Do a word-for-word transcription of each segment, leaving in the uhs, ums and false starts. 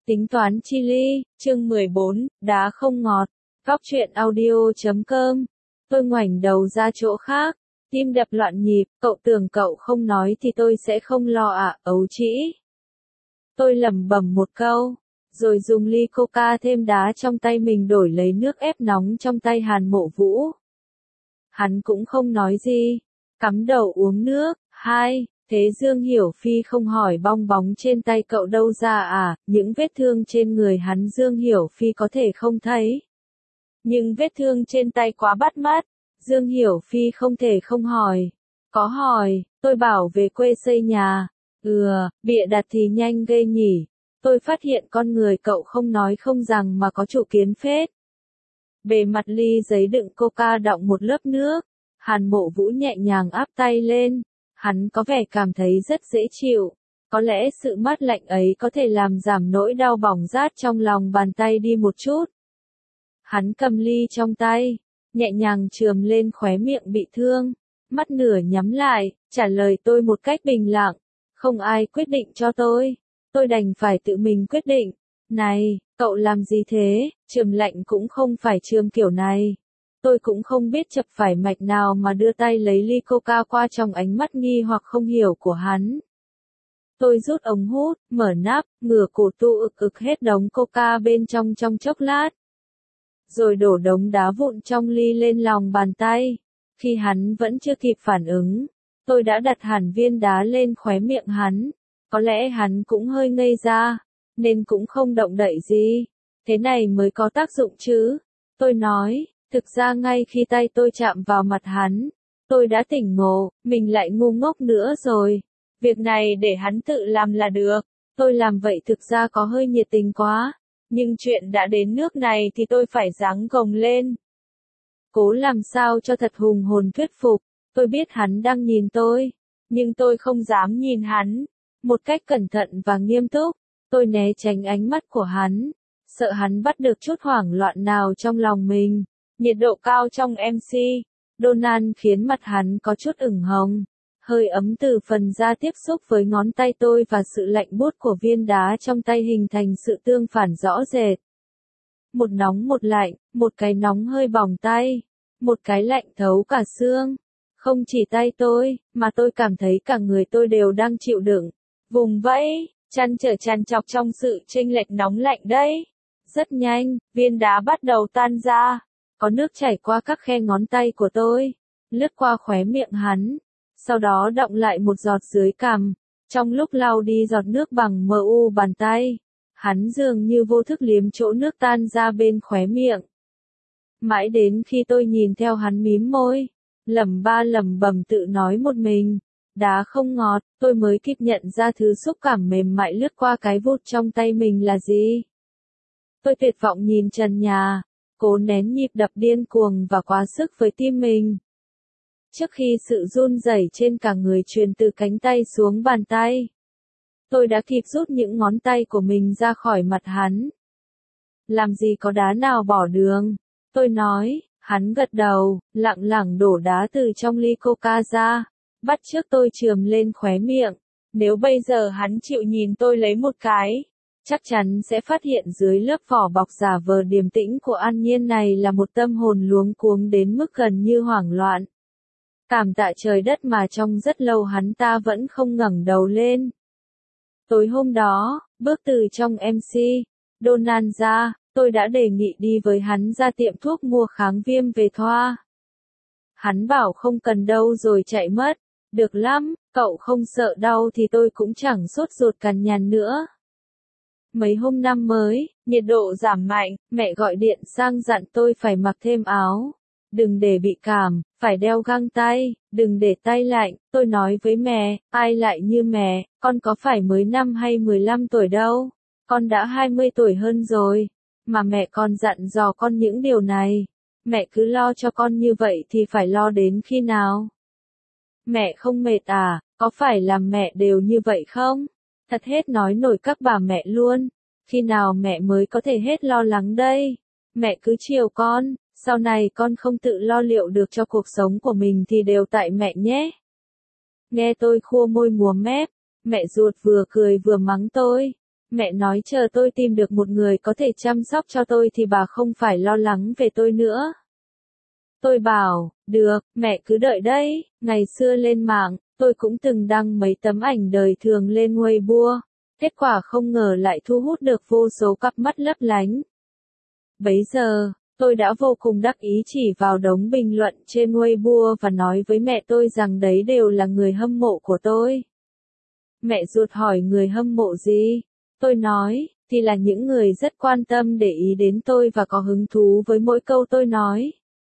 Tính toán chi ly, chương mười bốn, đá không ngọt, góc truyện audio chấm com. Tôi ngoảnh đầu ra chỗ khác, tim đập loạn nhịp, cậu tưởng cậu không nói thì tôi sẽ không lo ạ, à, ấu trĩ. Tôi lẩm bẩm một câu, rồi dùng ly coca thêm đá trong tay mình đổi lấy nước ép nóng trong tay Hàn Mộ Vũ. Hắn cũng không nói gì, cắm đầu uống nước. Hai, thế Dương Hiểu Phi không hỏi bong bóng trên tay cậu đâu ra à, những vết thương trên người hắn Dương Hiểu Phi có thể không thấy. Nhưng vết thương trên tay quá bắt mắt, Dương Hiểu Phi không thể không hỏi. Có hỏi, tôi bảo về quê xây nhà. Ừ, bịa đặt thì nhanh ghê nhỉ. Tôi phát hiện con người cậu không nói không rằng mà có chủ kiến phết. Bề mặt ly giấy đựng coca đọng một lớp nước. Hàn Mộ Vũ nhẹ nhàng áp tay lên. Hắn có vẻ cảm thấy rất dễ chịu. Có lẽ sự mát lạnh ấy có thể làm giảm nỗi đau bỏng rát trong lòng bàn tay đi một chút. Hắn cầm ly trong tay, nhẹ nhàng chườm lên khóe miệng bị thương, mắt nửa nhắm lại, trả lời tôi một cách bình lặng. Không ai quyết định cho tôi, tôi đành phải tự mình quyết định. Này, cậu làm gì thế? Chườm lạnh cũng không phải chườm kiểu này. Tôi cũng không biết chập phải mạch nào mà đưa tay lấy ly coca qua trong ánh mắt nghi hoặc không hiểu của hắn. Tôi rút ống hút, mở nắp, ngửa cổ tu ực ực hết đống coca bên trong trong chốc lát. Rồi đổ đống đá vụn trong ly lên lòng bàn tay. Khi hắn vẫn chưa kịp phản ứng, tôi đã đặt hẳn viên đá lên khóe miệng hắn. Có lẽ hắn cũng hơi ngây ra, nên cũng không động đậy gì. Thế này mới có tác dụng chứ. Tôi nói, thực ra ngay khi tay tôi chạm vào mặt hắn, tôi đã tỉnh ngộ, mình lại ngu ngốc nữa rồi. Việc này để hắn tự làm là được. Tôi làm vậy thực ra có hơi nhiệt tình quá. Nhưng chuyện đã đến nước này thì tôi phải giáng gồng lên. Cố làm sao cho thật hùng hồn thuyết phục. Tôi biết hắn đang nhìn tôi, nhưng tôi không dám nhìn hắn. Một cách cẩn thận và nghiêm túc, tôi né tránh ánh mắt của hắn, sợ hắn bắt được chút hoảng loạn nào trong lòng mình. Nhiệt độ cao trong em xê, Donald khiến mặt hắn có chút ửng hồng. Hơi ấm từ phần da tiếp xúc với ngón tay tôi và sự lạnh buốt của viên đá trong tay hình thành sự tương phản rõ rệt. Một nóng một lạnh, một cái nóng hơi bỏng tay, một cái lạnh thấu cả xương. Không chỉ tay tôi, mà tôi cảm thấy cả người tôi đều đang chịu đựng. Vùng vẫy, trăn trở tràn trọc trong sự chênh lệch nóng lạnh đấy. Rất nhanh, viên đá bắt đầu tan ra. Có nước chảy qua các khe ngón tay của tôi, lướt qua khóe miệng hắn. Sau đó đọng lại một giọt dưới cằm. Trong lúc lau đi giọt nước bằng mờ u bàn tay, hắn dường như vô thức liếm chỗ nước tan ra bên khóe miệng. Mãi đến khi tôi nhìn theo hắn mím môi, lẩm ba lẩm bẩm tự nói một mình, đá không ngọt, tôi mới kịp nhận ra thứ xúc cảm mềm mại lướt qua cái vút trong tay mình là gì. Tôi tuyệt vọng nhìn trần nhà, cố nén nhịp đập điên cuồng và quá sức với tim mình. Trước khi sự run rẩy trên cả người truyền từ cánh tay xuống bàn tay, tôi đã kịp rút những ngón tay của mình ra khỏi mặt hắn. Làm gì có đá nào bỏ đường, tôi nói. Hắn gật đầu, lặng lặng đổ đá từ trong ly coca ra, bắt chước tôi chườm lên khóe miệng. Nếu bây giờ hắn chịu nhìn tôi lấy một cái, chắc chắn sẽ phát hiện dưới lớp vỏ bọc giả vờ điềm tĩnh của An Nhiên này là một tâm hồn luống cuống đến mức gần như hoảng loạn. Cảm tạ trời đất mà trong rất lâu hắn ta vẫn không ngẩng đầu lên. Tối hôm đó, bước từ trong em xê, Donald ra, tôi đã đề nghị đi với hắn ra tiệm thuốc mua kháng viêm về thoa. Hắn bảo không cần đâu rồi chạy mất. Được lắm, cậu không sợ đau thì tôi cũng chẳng sốt ruột cằn nhằn nữa. Mấy hôm năm mới, nhiệt độ giảm mạnh, mẹ gọi điện sang dặn tôi phải mặc thêm áo. Đừng để bị cảm, phải đeo găng tay, đừng để tay lạnh. Tôi nói với mẹ, ai lại như mẹ, con có phải mới năm hay mười lăm tuổi đâu, con đã hai mươi tuổi hơn rồi, mà mẹ còn dặn dò con những điều này. Mẹ cứ lo cho con như vậy thì phải lo đến khi nào? Mẹ không mệt à, có phải làm mẹ đều như vậy không? Thật hết nói nổi các bà mẹ luôn, khi nào mẹ mới có thể hết lo lắng đây? Mẹ cứ chiều con. Sau này con không tự lo liệu được cho cuộc sống của mình thì đều tại mẹ nhé. Nghe tôi khua môi múa mép, mẹ ruột vừa cười vừa mắng tôi. Mẹ nói chờ tôi tìm được một người có thể chăm sóc cho tôi thì bà không phải lo lắng về tôi nữa. Tôi bảo, được, mẹ cứ đợi đấy. Ngày xưa lên mạng, tôi cũng từng đăng mấy tấm ảnh đời thường lên Weibo. Kết quả không ngờ lại thu hút được vô số cặp mắt lấp lánh. Bấy giờ, tôi đã vô cùng đắc ý chỉ vào đống bình luận trên Weibo và nói với mẹ tôi rằng đấy đều là người hâm mộ của tôi. Mẹ ruột hỏi người hâm mộ gì? Tôi nói, thì là những người rất quan tâm để ý đến tôi và có hứng thú với mỗi câu tôi nói.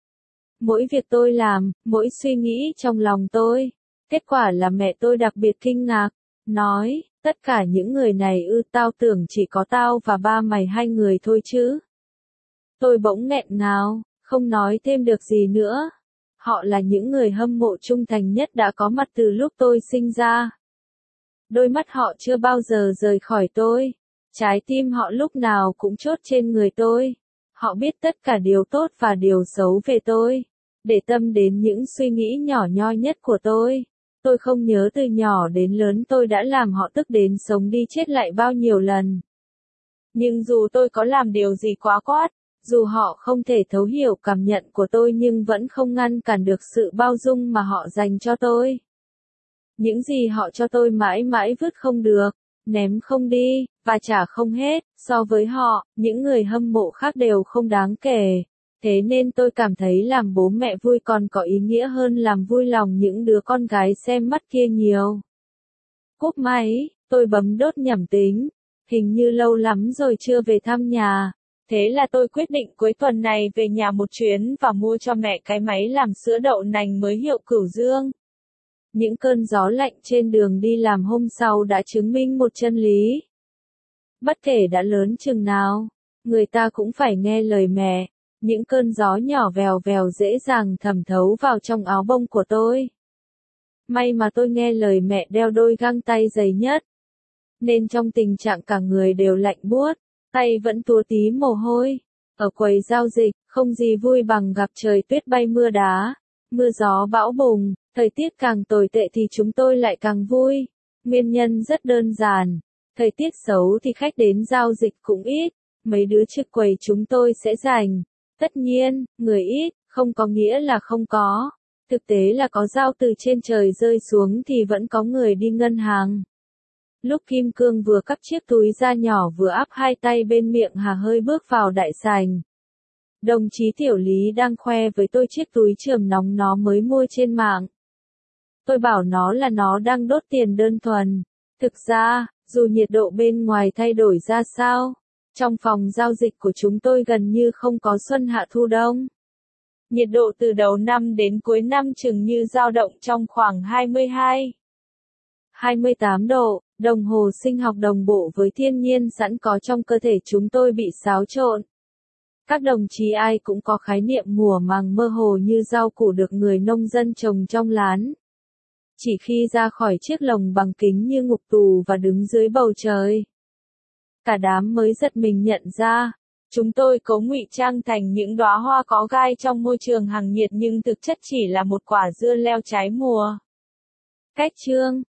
Mỗi việc tôi làm, mỗi suy nghĩ trong lòng tôi. Kết quả là mẹ tôi đặc biệt kinh ngạc, nói, tất cả những người này ư, tao tưởng chỉ có tao và ba mày hai người thôi chứ. Tôi bỗng nghẹn ngào, không nói thêm được gì nữa. Họ là những người hâm mộ trung thành nhất đã có mặt từ lúc tôi sinh ra. Đôi mắt họ chưa bao giờ rời khỏi tôi. Trái tim họ lúc nào cũng chốt trên người tôi. Họ biết tất cả điều tốt và điều xấu về tôi. Để tâm đến những suy nghĩ nhỏ nhoi nhất của tôi. Tôi không nhớ từ nhỏ đến lớn tôi đã làm họ tức đến sống đi chết lại bao nhiêu lần. Nhưng dù tôi có làm điều gì quá quát, dù họ không thể thấu hiểu cảm nhận của tôi nhưng vẫn không ngăn cản được sự bao dung mà họ dành cho tôi. Những gì họ cho tôi mãi mãi vứt không được, ném không đi, và trả không hết, so với họ, những người hâm mộ khác đều không đáng kể. Thế nên tôi cảm thấy làm bố mẹ vui còn có ý nghĩa hơn làm vui lòng những đứa con gái xem mắt kia nhiều. Cúp máy, tôi bấm đốt nhẩm tính. Hình như lâu lắm rồi chưa về thăm nhà. Thế là tôi quyết định cuối tuần này về nhà một chuyến và mua cho mẹ cái máy làm sữa đậu nành mới hiệu Cửu Dương. Những cơn gió lạnh trên đường đi làm hôm sau đã chứng minh một chân lý. Bất kể đã lớn chừng nào, người ta cũng phải nghe lời mẹ. Những cơn gió nhỏ vèo vèo dễ dàng thẩm thấu vào trong áo bông của tôi. May mà tôi nghe lời mẹ đeo đôi găng tay dày nhất. Nên trong tình trạng cả người đều lạnh buốt, tay vẫn túa tí mồ hôi. Ở quầy giao dịch, không gì vui bằng gặp trời tuyết bay mưa đá, mưa gió bão bùng, thời tiết càng tồi tệ thì chúng tôi lại càng vui. Nguyên nhân rất đơn giản, thời tiết xấu thì khách đến giao dịch cũng ít, mấy đứa trước quầy chúng tôi sẽ rảnh. Tất nhiên, người ít, không có nghĩa là không có. Thực tế là có dao từ trên trời rơi xuống thì vẫn có người đi ngân hàng. Lúc Kim Cương vừa cắp chiếc túi da nhỏ vừa áp hai tay bên miệng hà hơi bước vào đại sảnh. Đồng chí Tiểu Lý đang khoe với tôi chiếc túi chườm nóng nó mới mua trên mạng. Tôi bảo nó là nó đang đốt tiền đơn thuần. Thực ra, dù nhiệt độ bên ngoài thay đổi ra sao, trong phòng giao dịch của chúng tôi gần như không có xuân hạ thu đông. Nhiệt độ từ đầu năm đến cuối năm chừng như dao động trong khoảng hai mươi hai, hai mươi tám độ, đồng hồ sinh học đồng bộ với thiên nhiên sẵn có trong cơ thể chúng tôi bị xáo trộn. Các đồng chí ai cũng có khái niệm mùa màng mơ hồ như rau củ được người nông dân trồng trong lán. Chỉ khi ra khỏi chiếc lồng bằng kính như ngục tù và đứng dưới bầu trời, cả đám mới giật mình nhận ra, chúng tôi cố ngụy trang thành những đóa hoa có gai trong môi trường hàng nhiệt nhưng thực chất chỉ là một quả dưa leo trái mùa. Cách chương